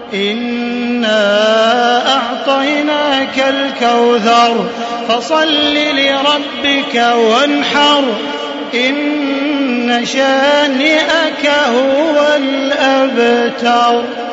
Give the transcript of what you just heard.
إنا أعطيناك الكوثر فصل لربك وانحر إن شانئك هو الأبتر.